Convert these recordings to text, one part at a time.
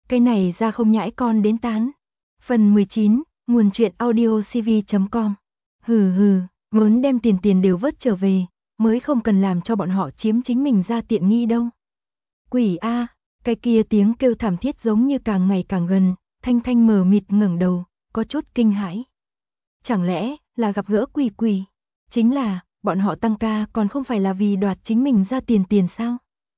Cái này ra không nhãi con đến tán. Phần 19, nguồn truyện audiocv.com. Hừ, muốn đem tiền đều vớt trở về, mới không cần làm cho bọn họ chiếm chính mình ra tiện nghi đâu. Quỷ a, cái kia tiếng kêu thảm thiết giống như càng ngày càng gần, Thanh Thanh mờ mịt ngẩng đầu, có chút kinh hãi. Chẳng lẽ là gặp gỡ quỷ? Chính là, bọn họ tăng ca còn không phải là vì đoạt chính mình ra tiền sao?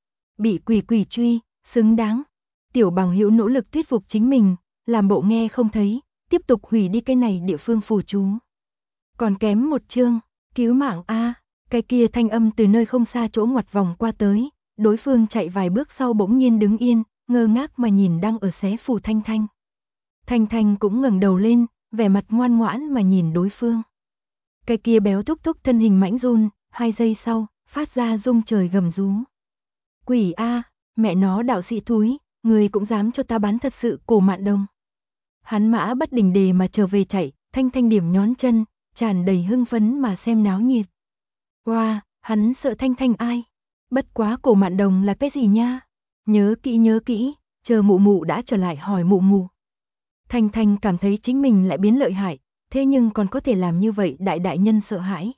Bị quỷ truy, xứng đáng. Tiểu Bằng Hữu nỗ lực thuyết phục chính mình, làm bộ nghe không thấy, tiếp tục hủy đi cái này địa phương phù chú. Còn kém một chương, cứu mạng a, cái kia thanh âm từ nơi không xa chỗ ngoặt vòng qua tới, đối phương chạy vài bước sau bỗng nhiên đứng yên, ngơ ngác mà nhìn đang ở xé phù Thanh Thanh. Thanh Thanh cũng ngẩng đầu lên, vẻ mặt ngoan ngoãn mà nhìn đối phương. Cái kia béo thúc thân hình mãnh run, 2 giây sau, phát ra rung trời gầm rú. Quỷ a, mẹ nó đạo sĩ thúi, người cũng dám cho ta bán thật sự Cổ Mạn Đồng. Hắn mã bất đình đề mà trở về chạy, Thanh Thanh điểm nhón chân, tràn đầy hưng phấn mà xem náo nhiệt. Wow, hắn sợ Thanh Thanh ai? Bất quá Cổ Mạn Đồng là cái gì nha? Nhớ kỹ, chờ mụ đã trở lại hỏi mụ. Thanh Thanh cảm thấy chính mình lại biến lợi hại, thế nhưng còn có thể làm như vậy đại nhân sợ hãi.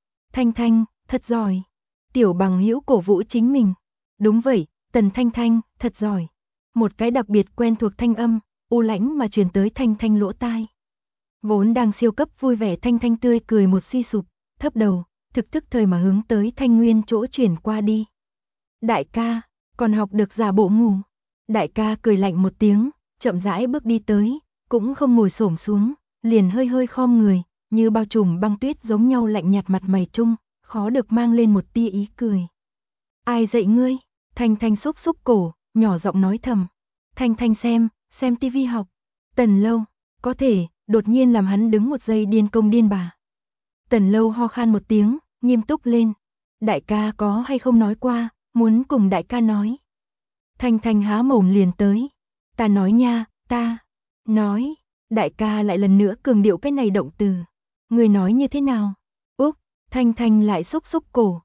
Thanh, thật giỏi. Tiểu Bằng Hữu cổ vũ chính mình. Đúng vậy, Tần Thanh, thật giỏi. Một cái đặc biệt quen thuộc thanh âm, u lãnh mà truyền tới Thanh lỗ tai. Vốn đang siêu cấp vui vẻ Thanh tươi cười một suy sụp, thấp đầu, thực tức thời mà hướng tới Thanh Nguyên chỗ chuyển qua đi. Đại ca, còn học được giả bộ ngủ. Đại ca cười lạnh một tiếng, chậm rãi bước đi tới, cũng không ngồi xổm xuống, liền hơi khom người, như bao trùm băng tuyết giống nhau lạnh nhạt mặt mày trung, khó được mang lên một tia ý cười. Ai dạy ngươi? Thanh xúc cổ, nhỏ giọng nói thầm. Thanh xem tivi học. Tần Lâu, có thể, đột nhiên làm hắn đứng một giây điên công điên bà. Tần Lâu ho khan một tiếng, nghiêm túc lên. Đại ca có hay không nói qua, muốn cùng đại ca nói. Thanh há mồm liền tới. Ta nói nha, ta nói. Đại ca lại lần nữa cường điệu cái này động từ. Người nói như thế nào? Úc, Thanh lại xúc cổ.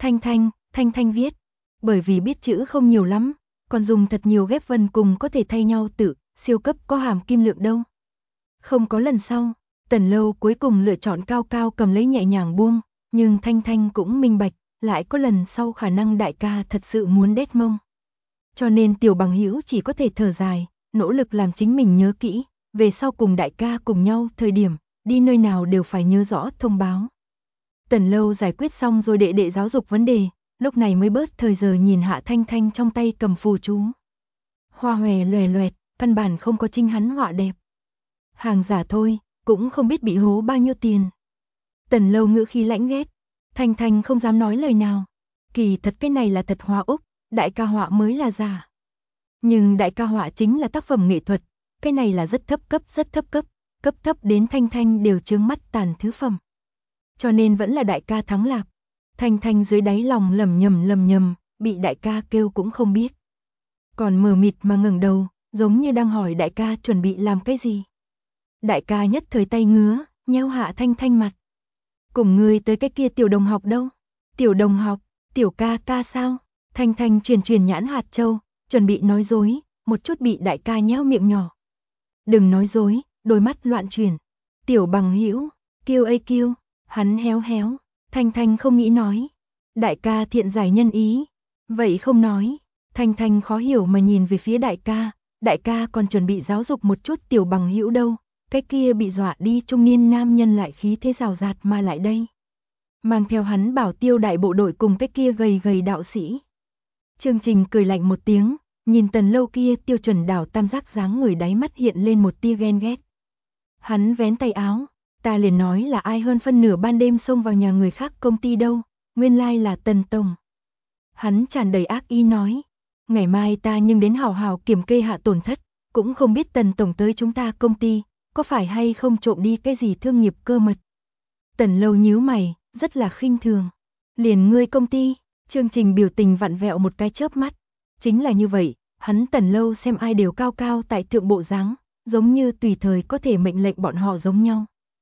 Thanh viết. Bởi vì biết chữ không nhiều lắm, còn dùng thật nhiều ghép vần cùng có thể thay nhau tự, siêu cấp có hàm kim lượng đâu. Không có lần sau, Tần Lâu cuối cùng lựa chọn cao cầm lấy nhẹ nhàng buông, nhưng Thanh cũng minh bạch, lại có lần sau khả năng đại ca thật sự muốn đét mông. Cho nên Tiểu Bằng Hữu chỉ có thể thở dài, nỗ lực làm chính mình nhớ kỹ, về sau cùng đại ca cùng nhau thời điểm, đi nơi nào đều phải nhớ rõ thông báo. Tần Lâu giải quyết xong rồi đệ giáo dục vấn đề, lúc này mới bớt thời giờ nhìn hạ Thanh trong tay cầm phù chú. Hoa hòe loẹt, căn bản không có chính hắn họa đẹp. Hàng giả thôi, cũng không biết bị hố bao nhiêu tiền. Tần Lâu ngữ khí lãnh ghét, Thanh không dám nói lời nào. Kỳ thật cái này là thật họa Úc, đại ca họa mới là giả. Nhưng đại ca họa chính là tác phẩm nghệ thuật, cái này là rất thấp cấp, cấp thấp đến Thanh đều trướng mắt tàn thứ phẩm. Cho nên vẫn là đại ca thắng lạc. Thanh dưới đáy lòng lầm nhầm, bị đại ca kêu cũng không biết. Còn mờ mịt mà ngẩng đầu, giống như đang hỏi đại ca chuẩn bị làm cái gì. Đại ca nhất thời tay ngứa, nheo hạ Thanh mặt. Cùng ngươi tới cái kia tiểu đồng học đâu? Tiểu đồng học, tiểu ca sao? Thanh truyền nhãn hạt châu, chuẩn bị nói dối, một chút bị đại ca nhéo miệng nhỏ. Đừng nói dối, đôi mắt loạn chuyển. Tiểu Bằng Hữu, kêu, hắn héo. Thanh không nghĩ nói. Đại ca thiện giải nhân ý. Vậy không nói. Thanh khó hiểu mà nhìn về phía đại ca còn chuẩn bị giáo dục một chút Tiểu Bằng Hữu đâu. Cái kia bị dọa đi trung niên nam nhân lại khí thế rào rạt mà lại đây. Mang theo hắn bảo tiêu đại bộ đội cùng cái kia gầy đạo sĩ. Chương Trình cười lạnh một tiếng, nhìn Tần Lâu kia tiêu chuẩn đảo tam giác dáng người đáy mắt hiện lên một tia ghen ghét. Hắn vén tay áo, ta liền nói là ai hơn phân nửa ban đêm xông vào nhà người khác công ty đâu, nguyên lai là Tần Tổng. Hắn tràn đầy ác ý nói, ngày mai ta nhưng đến hào hào kiểm kê hạ tổn thất, cũng không biết Tần Tổng tới chúng ta công ty, có phải hay không trộm đi cái gì thương nghiệp cơ mật. Tần Lâu nhíu mày, rất là khinh thường. Liền ngươi công ty, Chương Trình biểu tình vặn vẹo một cái chớp mắt. Chính là như vậy, hắn Tần Lâu xem ai đều cao tại thượng bộ dáng, giống như tùy thời có thể mệnh lệnh bọn họ giống nhau.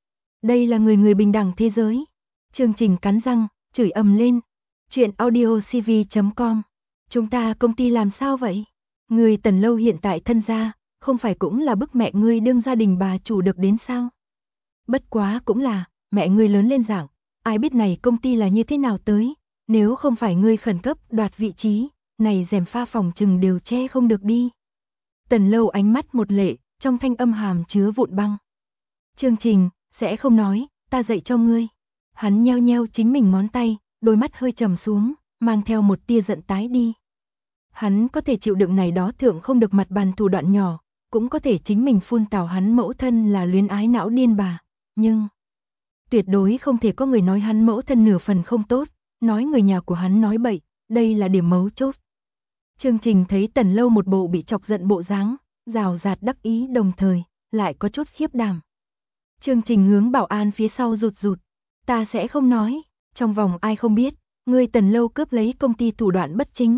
Đây là người bình đẳng thế giới. Chương Trình cắn răng, chửi ầm lên. Chuyện audiocv.com. Chúng ta công ty làm sao vậy? Ngươi Tần Lâu hiện tại thân gia, không phải cũng là bức mẹ ngươi đương gia đình bà chủ được đến sao? Bất quá cũng là, mẹ ngươi lớn lên dạng, ai biết này công ty là như thế nào tới, nếu không phải ngươi khẩn cấp đoạt vị trí, này rèm pha phòng chừng đều che không được đi. Tần Lâu ánh mắt một lệ, trong thanh âm hàm chứa vụn băng. Chương Trình, sẽ không nói, ta dạy cho ngươi. Hắn nheo nheo chính mình ngón tay, đôi mắt hơi trầm xuống, mang theo một tia giận tái đi. Hắn có thể chịu đựng này đó thượng không được mặt bàn thủ đoạn nhỏ, cũng có thể chính mình phun tào hắn mẫu thân là luyến ái não điên bà, nhưng tuyệt đối không thể có người nói hắn mẫu thân nửa phần không tốt, nói người nhà của hắn nói bậy, đây là điểm mấu chốt. Chương Trình thấy Tần Lâu một bộ bị chọc giận bộ dáng, rào rạt đắc ý đồng thời, lại có chút khiếp đảm. Chương Trình hướng bảo an phía sau rụt rụt, ta sẽ không nói, trong vòng ai không biết, ngươi Tần Lâu cướp lấy công ty thủ đoạn bất chính.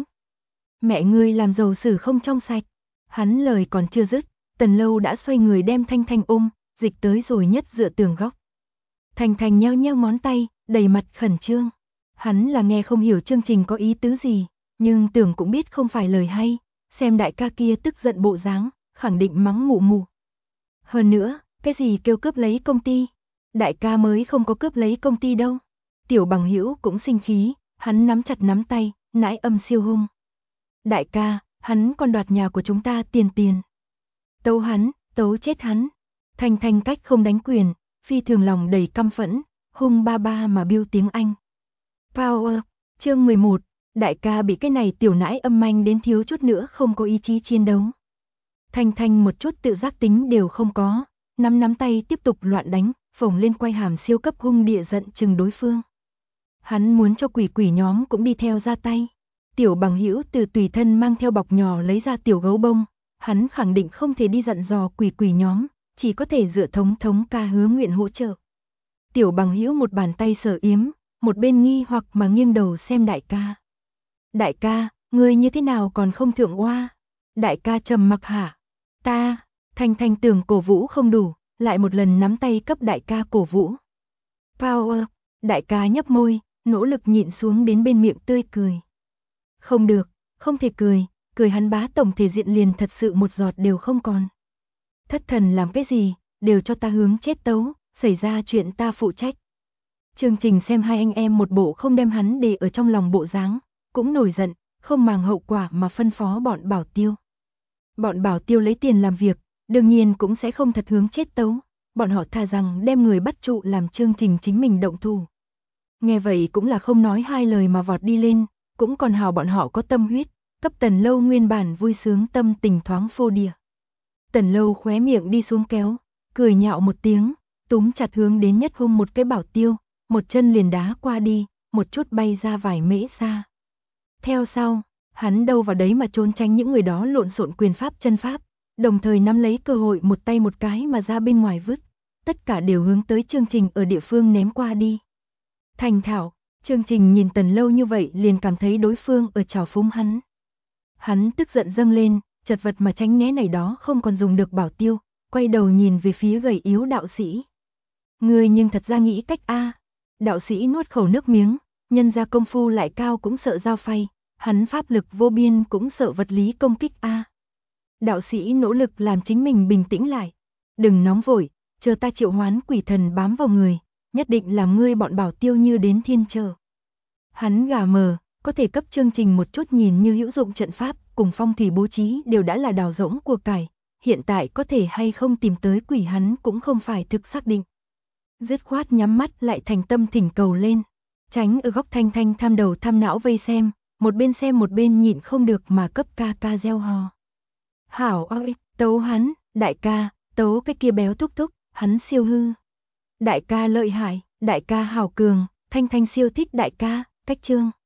Mẹ ngươi làm giàu sử không trong sạch. Hắn lời còn chưa dứt, Tần Lâu đã xoay người đem Thanh Thanh ôm, dịch tới rồi nhất dựa tường góc. Thanh Thanh nheo nheo ngón tay, đầy mặt khẩn trương. Hắn là nghe không hiểu Chương Trình có ý tứ gì, nhưng tưởng cũng biết không phải lời hay, xem đại ca kia tức giận bộ dáng, khẳng định mắng mụ mụ. Hơn nữa, cái gì kêu cướp lấy công ty? Đại ca mới không có cướp lấy công ty đâu. Tiểu Bằng Hữu cũng sinh khí, hắn nắm chặt nắm tay, nãi âm siêu hung. Đại ca, hắn còn đoạt nhà của chúng ta tiền. Tấu hắn, tấu chết hắn. Thanh Thanh cách không đánh quyền, phi thường lòng đầy căm phẫn, hung ba ba mà biêu tiếng Anh. Power, chương 11, đại ca bị cái này tiểu nãi âm manh đến thiếu chút nữa không có ý chí chiến đấu. Thanh Thanh một chút tự giác tính đều không có, nắm tay tiếp tục loạn đánh, phồng lên quay hàm siêu cấp hung địa giận chừng đối phương. Hắn muốn cho quỷ nhóm cũng đi theo ra tay. Tiểu Bằng Hữu từ tùy thân mang theo bọc nhỏ lấy ra tiểu gấu bông, hắn khẳng định không thể đi dặn dò quỷ nhóm, chỉ có thể dựa thống ca hứa nguyện hỗ trợ. Tiểu Bằng Hữu một bàn tay sờ yếm, một bên nghi hoặc mà nghiêng đầu xem đại ca. Đại ca, ngươi như thế nào còn không thượng oa? Đại ca trầm mặc hả? Ta, Thanh Thanh tưởng cổ vũ không đủ, lại một lần nắm tay cấp đại ca cổ vũ. Power, đại ca nhấp môi, nỗ lực nhịn xuống đến bên miệng tươi cười. Không được, không thể cười hắn bá tổng thể diện liền thật sự một giọt đều không còn. Thất thần làm cái gì, đều cho ta hướng chết tấu, xảy ra chuyện ta phụ trách. Chương Trình xem hai anh em một bộ không đem hắn để ở trong lòng bộ dáng, cũng nổi giận, không màng hậu quả mà phân phó bọn bảo tiêu. Bọn bảo tiêu lấy tiền làm việc, đương nhiên cũng sẽ không thật hướng chết tấu, bọn họ thà rằng đem người bắt trụ làm Chương Trình chính mình động thủ. Nghe vậy cũng là không nói hai lời mà vọt đi lên, cũng còn hào bọn họ có tâm huyết, cấp Tần Lâu nguyên bản vui sướng tâm tình thoáng phô đìa. Tần Lâu khóe miệng đi xuống kéo, cười nhạo một tiếng, túm chặt hướng đến nhất hung một cái bảo tiêu, một chân liền đá qua đi, một chút bay ra vài mễ xa. Theo sau, hắn đâu vào đấy mà trốn tránh những người đó lộn xộn quyền pháp chân pháp, đồng thời nắm lấy cơ hội một tay một cái mà ra bên ngoài vứt, tất cả đều hướng tới Chương Trình ở địa phương ném qua đi. Thành thạo, Chương Trình nhìn Tần Lâu như vậy liền cảm thấy đối phương ở trào phúng hắn. Hắn tức giận dâng lên, chật vật mà tránh né này đó không còn dùng được bảo tiêu, quay đầu nhìn về phía gầy yếu đạo sĩ. Người nhưng thật ra nghĩ cách a. Đạo sĩ nuốt khẩu nước miếng, nhân ra công phu lại cao cũng sợ dao phay, hắn pháp lực vô biên cũng sợ vật lý công kích a. Đạo sĩ nỗ lực làm chính mình bình tĩnh lại. Đừng nóng vội, chờ ta triệu hoán quỷ thần bám vào người, nhất định làm ngươi bọn bảo tiêu như đến thiên chờ. Hắn gà mờ, có thể cấp Chương Trình một chút nhìn như hữu dụng trận pháp, cùng phong thủy bố trí đều đã là đào rỗng của cải, hiện tại có thể hay không tìm tới quỷ hắn cũng không phải thực xác định. Dứt khoát nhắm mắt lại thành tâm thỉnh cầu lên, tránh ở góc Thanh Thanh tham đầu tham não vây xem một bên nhịn không được mà cấp ca reo hò. Hảo ơi, tấu hắn, đại ca, tấu cái kia béo thúc thúc, hắn siêu hư. Đại ca lợi hại, đại ca hảo cường, Thanh Thanh siêu thích đại ca, cách chương.